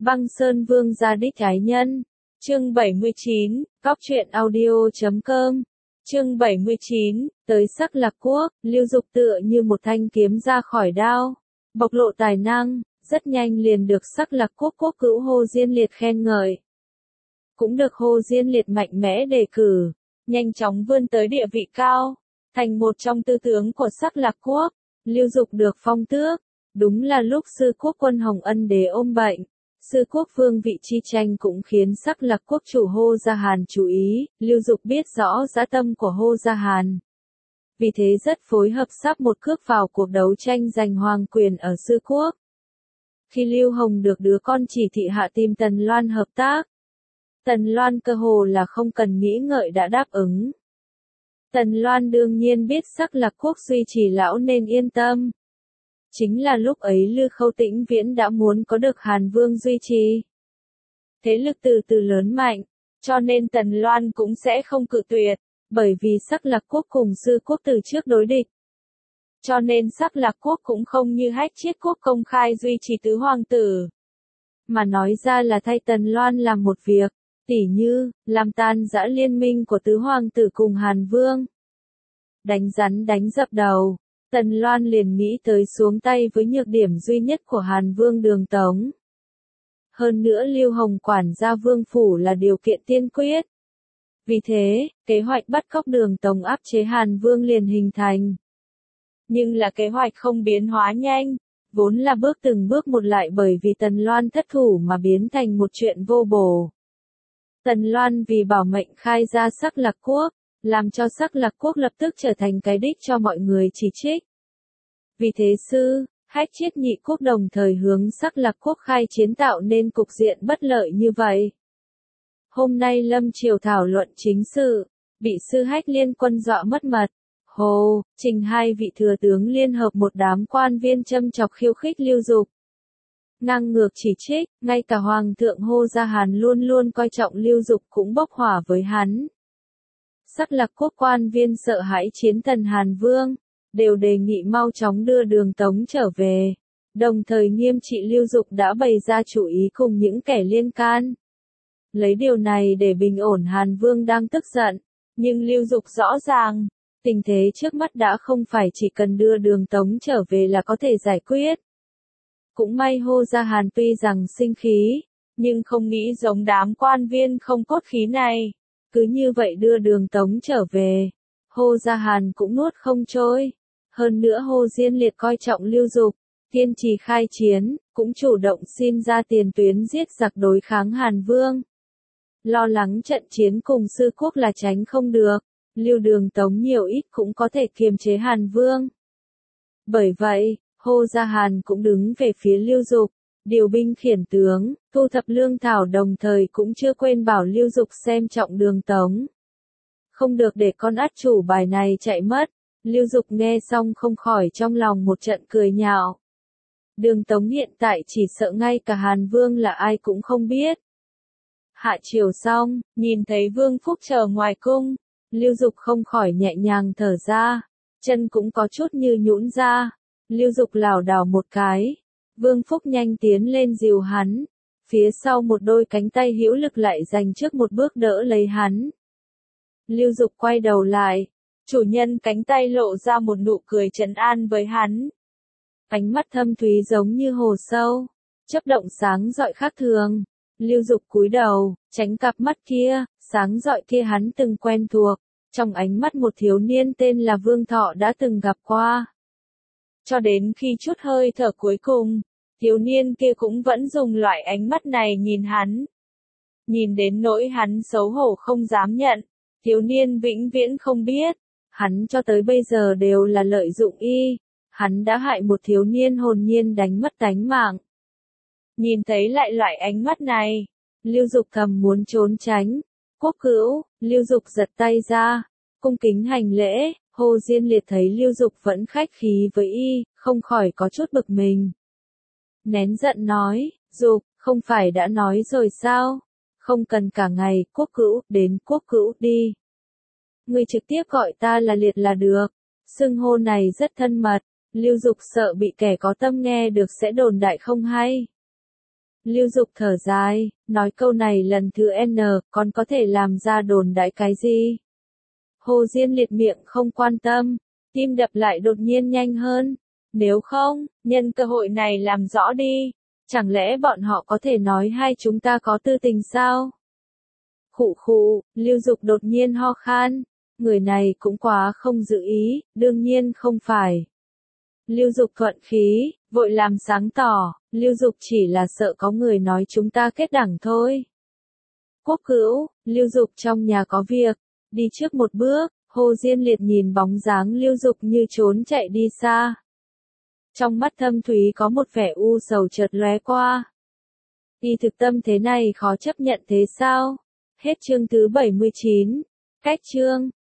Băng Sơn Vương gia đích ái nhân. Chương 79, cóc truyện audio.com. Chương 79, tới Sắc Lạc Quốc, Lưu Dục tựa như một thanh kiếm ra khỏi đao, bộc lộ tài năng, rất nhanh liền được Sắc Lạc Quốc quốc cữu Hồ Diên Liệt khen ngợi. Cũng được Hồ Diên Liệt mạnh mẽ đề cử, nhanh chóng vươn tới địa vị cao, thành một trong tư tướng của Sắc Lạc Quốc. Lưu Dục được phong tước, đúng là lúc sư quốc quân Hồng Ân Đế ôm bệnh. Sư quốc vương vị chi tranh cũng khiến Sắc Lạc Quốc chủ Hô Gia Hàn chú ý, Lưu Dục biết rõ dã tâm của Hô Gia Hàn. Vì thế rất phối hợp sắp một cước vào cuộc đấu tranh giành hoàng quyền ở sư quốc. Khi Lưu Hồng được đứa con chỉ thị hạ tìm Tần Loan hợp tác, Tần Loan cơ hồ là không cần nghĩ ngợi đã đáp ứng. Tần Loan đương nhiên biết Sắc Lạc Quốc duy trì lão nên yên tâm. Chính là lúc ấy Lư Khâu Tĩnh Viễn đã muốn có được Hàn Vương duy trì. Thế lực từ từ lớn mạnh, cho nên Tần Loan cũng sẽ không cự tuyệt, bởi vì Sắc Lạc Quốc cùng sư quốc từ trước đối địch. Cho nên Sắc Lạc Quốc cũng không như Hách Chiết Quốc công khai duy trì tứ hoàng tử. Mà nói ra là thay Tần Loan làm một việc, tỉ như, làm tan rã liên minh của tứ hoàng tử cùng Hàn Vương. Đánh rắn đánh dập đầu. Tần Loan liền nghĩ tới xuống tay với nhược điểm duy nhất của Hàn Vương Đường Tống. Hơn nữa Lưu Hồng quản gia Vương Phủ là điều kiện tiên quyết. Vì thế, kế hoạch bắt cóc Đường Tống áp chế Hàn Vương liền hình thành. Nhưng là kế hoạch không biến hóa nhanh, vốn là bước từng bước một lại bởi vì Tần Loan thất thủ mà biến thành một chuyện vô bổ. Tần Loan vì bảo mệnh khai ra Sắc Lạc Quốc, làm cho Sắc Lạc Quốc lập tức trở thành cái đích cho mọi người chỉ trích. Vì thế Hách Chiết nhị quốc đồng thời hướng Sắc Lạc Quốc khai chiến tạo nên cục diện bất lợi như vậy. Hôm nay Lâm Triều thảo luận chính sự, bị sư Hách liên quân dọa mất mật. Trình hai vị thừa tướng liên hợp một đám quan viên châm chọc khiêu khích Lưu Dục. Ngang ngược chỉ trích, ngay cả Hoàng thượng Hô Gia Hàn luôn luôn coi trọng Lưu Dục cũng bốc hỏa với hắn. Sắc Lạc Quốc quan viên sợ hãi chiến thần Hàn Vương, đều đề nghị mau chóng đưa Đường Tống trở về, đồng thời nghiêm trị Lưu Dục đã bày ra chủ ý cùng những kẻ liên can. Lấy điều này để bình ổn Hàn Vương đang tức giận, nhưng Lưu Dục rõ ràng, tình thế trước mắt đã không phải chỉ cần đưa Đường Tống trở về là có thể giải quyết. Cũng may Hô Gia Hàn tuy rằng sinh khí, nhưng không nghĩ giống đám quan viên không cốt khí này. Cứ như vậy đưa Đường Tống trở về, Hô Gia Hàn cũng nuốt không trôi. Hơn nữa Hồ Diên Liệt coi trọng Lưu Dục, kiên trì khai chiến, cũng chủ động xin ra tiền tuyến giết giặc đối kháng Hàn Vương. Lo lắng trận chiến cùng sư quốc là tránh không được, Lưu Đường Tống nhiều ít cũng có thể kiềm chế Hàn Vương. Bởi vậy, Hô Gia Hàn cũng đứng về phía Lưu Dục, điều binh khiển tướng, thu thập lương thảo đồng thời cũng chưa quên bảo Lưu Dục xem trọng Đường Tống. Không được để con át chủ bài này chạy mất. Lưu Dục nghe xong không khỏi trong lòng một trận cười nhạo. Đường Tống hiện tại chỉ sợ ngay cả Hàn Vương là ai cũng không biết. Hạ chiều xong, nhìn thấy Vương Phúc chờ ngoài cung, Lưu Dục không khỏi nhẹ nhàng thở ra, chân cũng có chút như nhũn ra. Lưu Dục lảo đảo một cái, Vương Phúc nhanh tiến lên dìu hắn, phía sau một đôi cánh tay hữu lực lại dành trước một bước đỡ lấy hắn. Lưu Dục quay đầu lại, chủ nhân cánh tay lộ ra một nụ cười trấn an với hắn. Ánh mắt thâm thúy giống như hồ sâu, chớp động sáng rọi khác thường. Lưu Dục cúi đầu, tránh cặp mắt kia, sáng rọi kia hắn từng quen thuộc, trong ánh mắt một thiếu niên tên là Vương Thọ đã từng gặp qua. Cho đến khi chút hơi thở cuối cùng, thiếu niên kia cũng vẫn dùng loại ánh mắt này nhìn hắn. Nhìn đến nỗi hắn xấu hổ không dám nhận, thiếu niên vĩnh viễn không biết. Hắn cho tới bây giờ đều là lợi dụng y, hắn đã hại một thiếu niên hồn nhiên đánh mất tánh mạng. Nhìn thấy lại loại ánh mắt này, Lưu Dục thầm muốn trốn tránh. Quốc cữu, Lưu Dục giật tay ra, cung kính hành lễ. Hồ Diên Liệt thấy Lưu Dục vẫn khách khí với y, không khỏi có chút bực mình. Nén giận nói, Dục, không phải đã nói rồi sao? Không cần cả ngày, quốc cữu, đến quốc cữu đi. Ngươi trực tiếp gọi ta là Liệt là được. Xưng hô này rất thân mật, Lưu Dục sợ bị kẻ có tâm nghe được sẽ đồn đại không hay. Lưu Dục thở dài, nói câu này lần thứ N, còn có thể làm ra đồn đại cái gì? Hồ Diên liệt miệng không quan tâm, tim đập lại đột nhiên nhanh hơn. Nếu không, nhân cơ hội này làm rõ đi. Chẳng lẽ bọn họ có thể nói hai chúng ta có tư tình sao? Khụ khụ, Lưu Dục đột nhiên ho khan. Người này cũng quá không giữ ý, đương nhiên không phải. Lưu Dục thuận khí, vội làm sáng tỏ, Lưu Dục chỉ là sợ có người nói chúng ta kết đảng thôi. Quốc Hữu, Lưu Dục trong nhà có việc, đi trước một bước, Hồ Diên Liệt nhìn bóng dáng Lưu Dục như trốn chạy đi xa. Trong mắt thâm thúy có một vẻ u sầu chợt lóe qua. Y thực tâm thế này khó chấp nhận thế sao? Hết chương thứ 79. Cách chương.